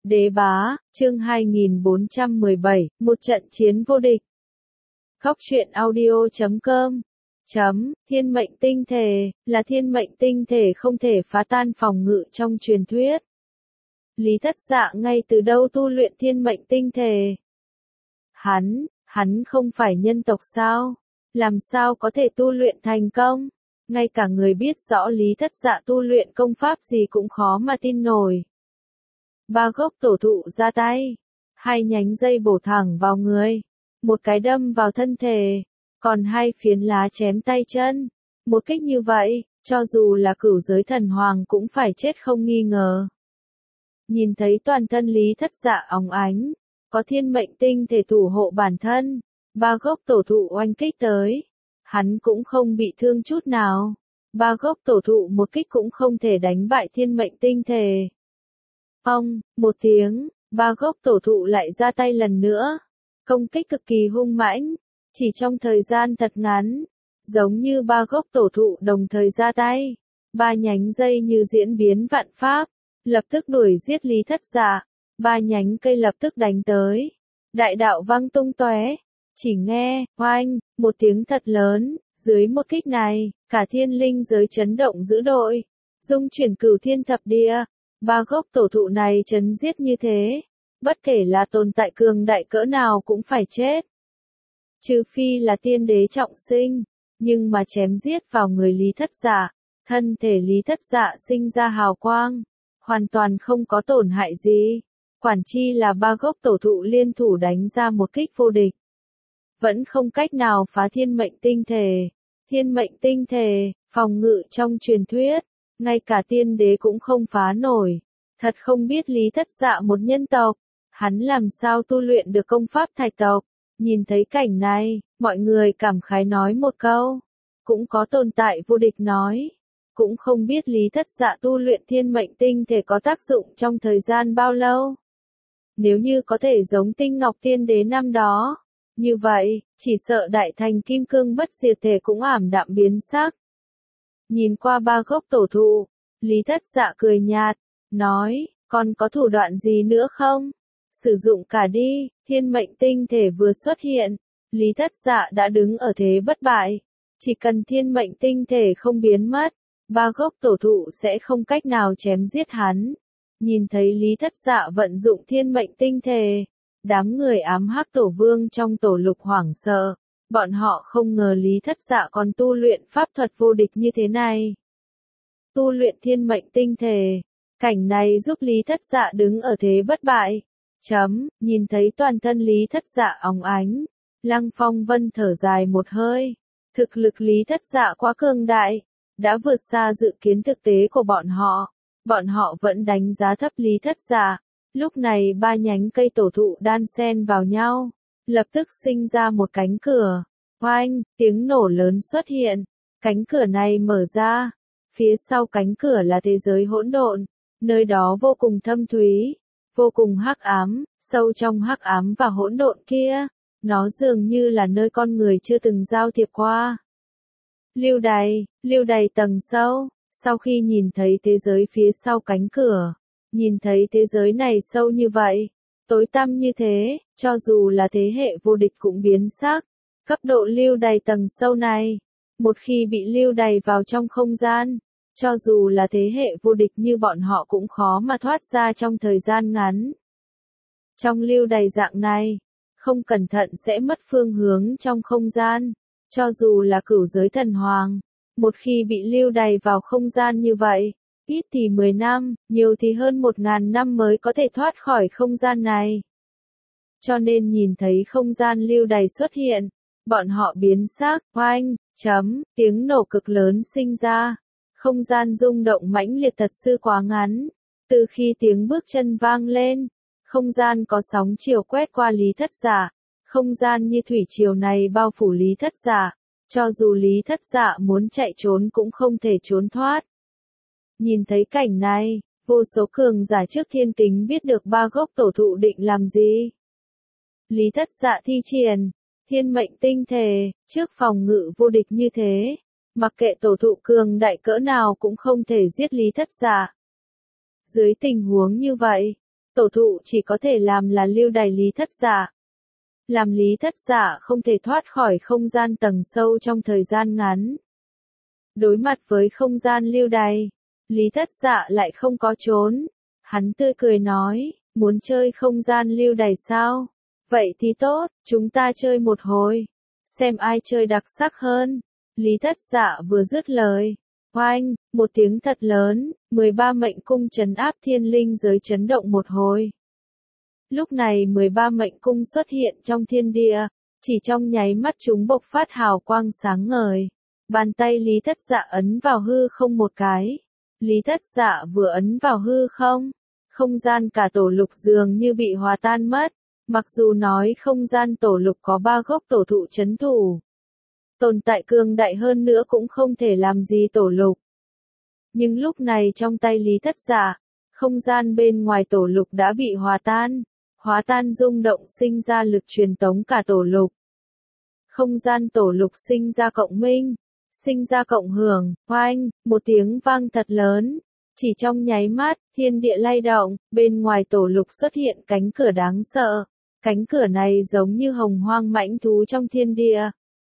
Đế bá, chương 2417, một trận chiến vô địch. Góc truyện audio.com Thiên mệnh tinh thể, là thiên mệnh tinh thể không thể phá tan phòng ngự trong truyền thuyết. Lý Thất Dạ ngay từ đâu tu luyện thiên mệnh tinh thể? Hắn không phải nhân tộc sao? Làm sao có thể tu luyện thành công? Ngay cả người biết rõ Lý Thất Dạ tu luyện công pháp gì cũng khó mà tin nổi. Ba gốc tổ thụ ra tay, hai nhánh dây bổ thẳng vào người, một cái đâm vào thân thể, còn hai phiến lá chém tay chân. Một kích như vậy, cho dù là cửu giới thần hoàng cũng phải chết không nghi ngờ. Nhìn thấy toàn thân Lý Thất Dạ óng ánh, có thiên mệnh tinh thể thủ hộ bản thân, ba gốc tổ thụ oanh kích tới, hắn cũng không bị thương chút nào. Ba gốc tổ thụ một kích cũng không thể đánh bại thiên mệnh tinh thể. Một tiếng, ba gốc tổ thụ lại ra tay lần nữa. Công kích cực kỳ hung mãnh, chỉ trong thời gian thật ngắn, giống như ba gốc tổ thụ đồng thời ra tay. Ba nhánh dây như diễn biến vạn pháp, lập tức đuổi giết Lý Thất Dạ. Ba nhánh cây lập tức đánh tới. Đại đạo vang tung tóe, chỉ nghe, oanh, một tiếng thật lớn, dưới một kích này, cả thiên linh giới chấn động dữ dội, dung chuyển cửu thiên thập địa. Ba gốc tổ thụ này chấn giết như thế, bất kể là tồn tại cường đại cỡ nào cũng phải chết. Trừ phi là tiên đế trọng sinh, nhưng mà chém giết vào người Lý Thất Dạ, thân thể Lý Thất Dạ sinh ra hào quang, hoàn toàn không có tổn hại gì. Quản chi là ba gốc tổ thụ liên thủ đánh ra một kích vô địch, vẫn không cách nào phá thiên mệnh tinh thể. Thiên mệnh tinh thể, phòng ngự trong truyền thuyết, ngay cả tiên đế cũng không phá nổi. Thật không biết Lý Thất Dạ một nhân tộc, hắn làm sao tu luyện được công pháp thạch tộc. Nhìn thấy cảnh này, mọi người cảm khái nói một câu. Cũng có tồn tại vô địch nói, cũng không biết Lý Thất Dạ tu luyện thiên mệnh tinh thể có tác dụng trong thời gian bao lâu. Nếu như có thể giống Tinh Ngọc Tiên Đế năm đó, như vậy, chỉ sợ đại thành kim cương bất diệt thể cũng ảm đạm biến sắc. Nhìn qua ba gốc tổ thụ, Lý Thất Dạ cười nhạt, nói, còn có thủ đoạn gì nữa không? Sử dụng cả đi. Thiên mệnh tinh thể vừa xuất hiện, Lý Thất Dạ đã đứng ở thế bất bại. Chỉ cần thiên mệnh tinh thể không biến mất, ba gốc tổ thụ sẽ không cách nào chém giết hắn. Nhìn thấy Lý Thất Dạ vận dụng thiên mệnh tinh thể, đám người ám hắc tổ vương trong tổ lục hoảng sợ. Bọn họ không ngờ Lý Thất Dạ còn tu luyện pháp thuật vô địch như thế này. Tu luyện thiên mệnh tinh thể, cảnh này giúp Lý Thất Dạ đứng ở thế bất bại. Nhìn thấy toàn thân Lý Thất Dạ óng ánh, Lăng Phong Vân thở dài một hơi. Thực lực Lý Thất Dạ quá cường đại, đã vượt xa dự kiến thực tế của bọn họ. Bọn họ vẫn đánh giá thấp Lý Thất Dạ. Lúc này ba nhánh cây tổ thụ đan xen vào nhau, lập tức sinh ra một cánh cửa. Oanh, tiếng nổ lớn xuất hiện. Cánh cửa này mở ra. Phía sau cánh cửa là thế giới hỗn độn, nơi đó vô cùng thâm thúy, vô cùng hắc ám. Sâu trong hắc ám và hỗn độn kia, nó dường như là nơi con người chưa từng giao thiệp qua. Lưu đày tầng sâu. Sau khi nhìn thấy thế giới phía sau cánh cửa, nhìn thấy thế giới này sâu như vậy, tối tăm như thế, cho dù là thế hệ vô địch cũng biến sắc. Cấp độ lưu đày tầng sâu này, một khi bị lưu đày vào trong không gian, cho dù là thế hệ vô địch như bọn họ cũng khó mà thoát ra trong thời gian ngắn. Trong lưu đày dạng này, không cẩn thận sẽ mất phương hướng trong không gian. Cho dù là cửu giới thần hoàng, một khi bị lưu đày vào không gian như vậy, ít thì 10 năm, nhiều thì hơn 1000 năm mới có thể thoát khỏi không gian này. Cho nên nhìn thấy không gian lưu đày xuất hiện, bọn họ biến sắc. Oanh, tiếng nổ cực lớn sinh ra. Không gian rung động mãnh liệt thật sự quá ngắn. Từ khi tiếng bước chân vang lên, không gian có sóng chiều quét qua Lý Thất Dạ. Không gian như thủy triều này bao phủ Lý Thất Dạ. Cho dù Lý Thất Dạ muốn chạy trốn cũng không thể trốn thoát. Nhìn thấy cảnh này, vô số cường giả trước thiên kính biết được ba gốc tổ thụ định làm gì. Lý Thất Dạ thi triển thiên mệnh tinh thể, trước phòng ngự vô địch như thế, mặc kệ tổ thụ cường đại cỡ nào cũng không thể giết Lý Thất Dạ. Dưới tình huống như vậy, Tổ thụ chỉ có thể làm là lưu đày Lý Thất Dạ. Làm Lý Thất Dạ không thể thoát khỏi không gian tầng sâu trong thời gian ngắn. Đối mặt với không gian lưu đày, Lý Thất Dạ lại không có trốn. Hắn tươi cười nói, muốn chơi không gian lưu đày sao? Vậy thì tốt, chúng ta chơi một hồi. Xem ai chơi đặc sắc hơn. Lý Thất Dạ vừa dứt lời. Oanh, một tiếng thật lớn, 13 mệnh cung trấn áp thiên linh giới chấn động một hồi. Lúc này 13 mệnh cung xuất hiện trong thiên địa, chỉ trong nháy mắt chúng bộc phát hào quang sáng ngời. Bàn tay Lý Thất Dạ ấn vào hư không một cái. Lý Thất Dạ vừa ấn vào hư không, không gian cả tổ lục dường như bị hòa tan mất. Mặc dù nói không gian tổ lục có 3 gốc tổ thụ trấn thủ, tồn tại cường đại hơn nữa cũng không thể làm gì tổ lục. Nhưng lúc này trong tay Lý Thất Dạ, không gian bên ngoài tổ lục đã bị hòa tan rung động sinh ra lực truyền tống cả tổ lục. Không gian tổ lục sinh ra cộng minh, sinh ra cộng hưởng, oanh, một tiếng vang thật lớn. Chỉ trong nháy mắt, thiên địa lay động, bên ngoài tổ lục xuất hiện cánh cửa đáng sợ. Cánh cửa này giống như hồng hoang mãnh thú trong thiên địa.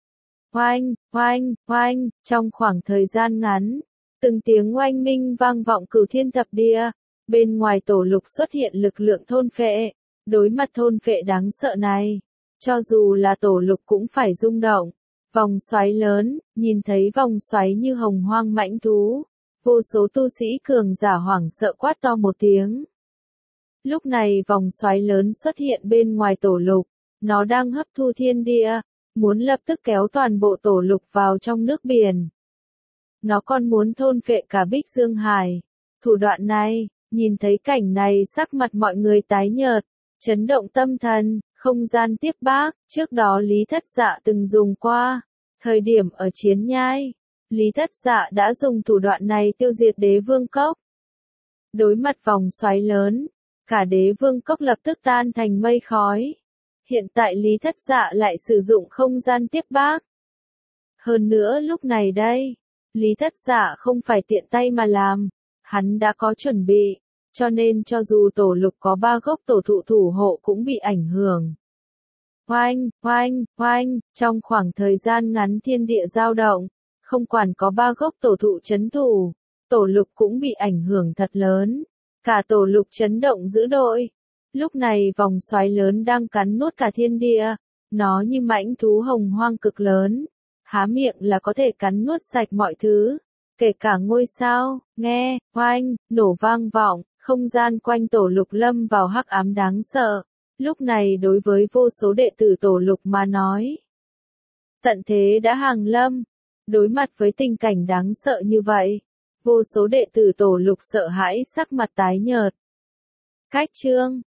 Oanh, oanh, oanh, trong khoảng thời gian ngắn, từng tiếng oanh minh vang vọng cửu thiên thập địa. Bên ngoài tổ lục xuất hiện lực lượng thôn phệ. Đối mặt thôn phệ đáng sợ này, cho dù là tổ lục cũng phải rung động. Vòng xoáy lớn, nhìn thấy vòng xoáy như hồng hoang mãnh thú. Vô số tu sĩ cường giả hoảng sợ quát to một tiếng. Lúc này vòng xoáy lớn xuất hiện bên ngoài tổ lục, nó đang hấp thu thiên địa, muốn lập tức kéo toàn bộ tổ lục vào trong nước biển. Nó còn muốn thôn phệ cả Bích Dương Hải. Thủ đoạn này, nhìn thấy cảnh này sắc mặt mọi người tái nhợt, chấn động tâm thần, không gian tiếp bác, trước đó Lý Thất Dạ từng dùng qua. Thời điểm ở Chiến Nhai, Lý Thất Dạ đã dùng thủ đoạn này tiêu diệt Đế Vương Cốc. Đối mặt vòng xoáy lớn, cả Đế Vương Cốc lập tức tan thành mây khói. Hiện tại Lý Thất Dạ lại sử dụng không gian tiếp bác. Hơn nữa lúc này đây, Lý Thất Dạ không phải tiện tay mà làm, hắn đã có chuẩn bị, cho nên cho dù tổ lục có 3 gốc tổ thụ thủ hộ cũng bị ảnh hưởng. Oanh, oanh, oanh, trong khoảng thời gian ngắn thiên địa dao động, không quản có 3 gốc tổ thụ trấn thủ, tổ lục cũng bị ảnh hưởng thật lớn. Cả tổ lục chấn động dữ dội. Lúc này vòng xoáy lớn đang cắn nuốt cả thiên địa, nó như mãnh thú hồng hoang cực lớn, há miệng là có thể cắn nuốt sạch mọi thứ, kể cả ngôi sao. Nghe, oanh, nổ vang vọng, không gian quanh tổ lục lâm vào hắc ám đáng sợ. Lúc này đối với vô số đệ tử tổ lục mà nói, tận thế đã hàng lâm. Đối mặt với tình cảnh đáng sợ như vậy, vô số đệ tử tổ lục sợ hãi sắc mặt tái nhợt. Cách chương